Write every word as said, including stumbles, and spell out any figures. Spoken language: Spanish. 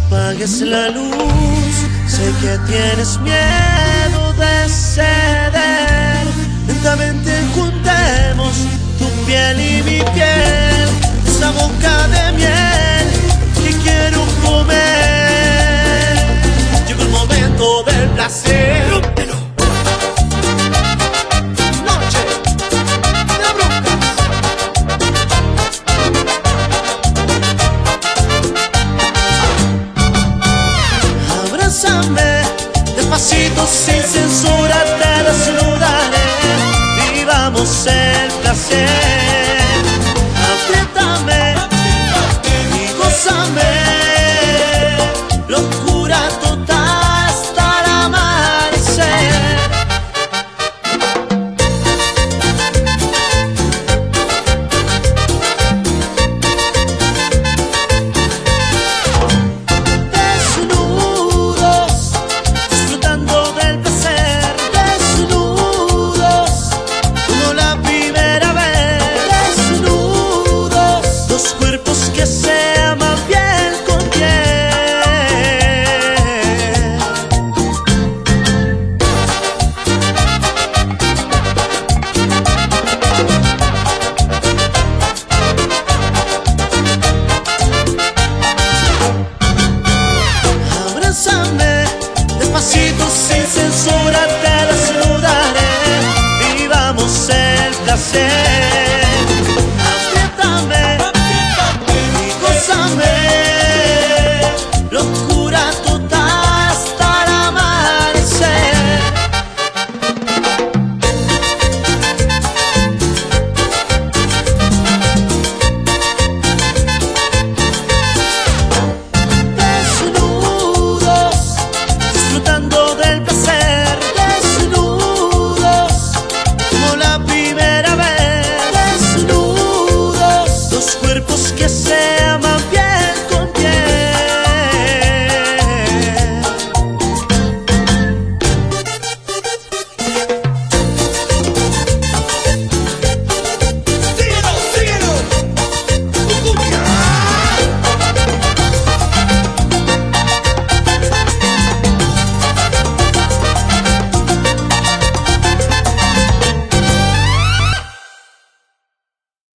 apagues la luz. Sé que tienes miedo de ceder. Lentamente juntemos tu piel y mi piel, esa boca de miel que quiero comer. Llegó el momento del placer. Noche de brujas. Abrázame despacito, sin censura, te desnudaré. Vivamos el placer.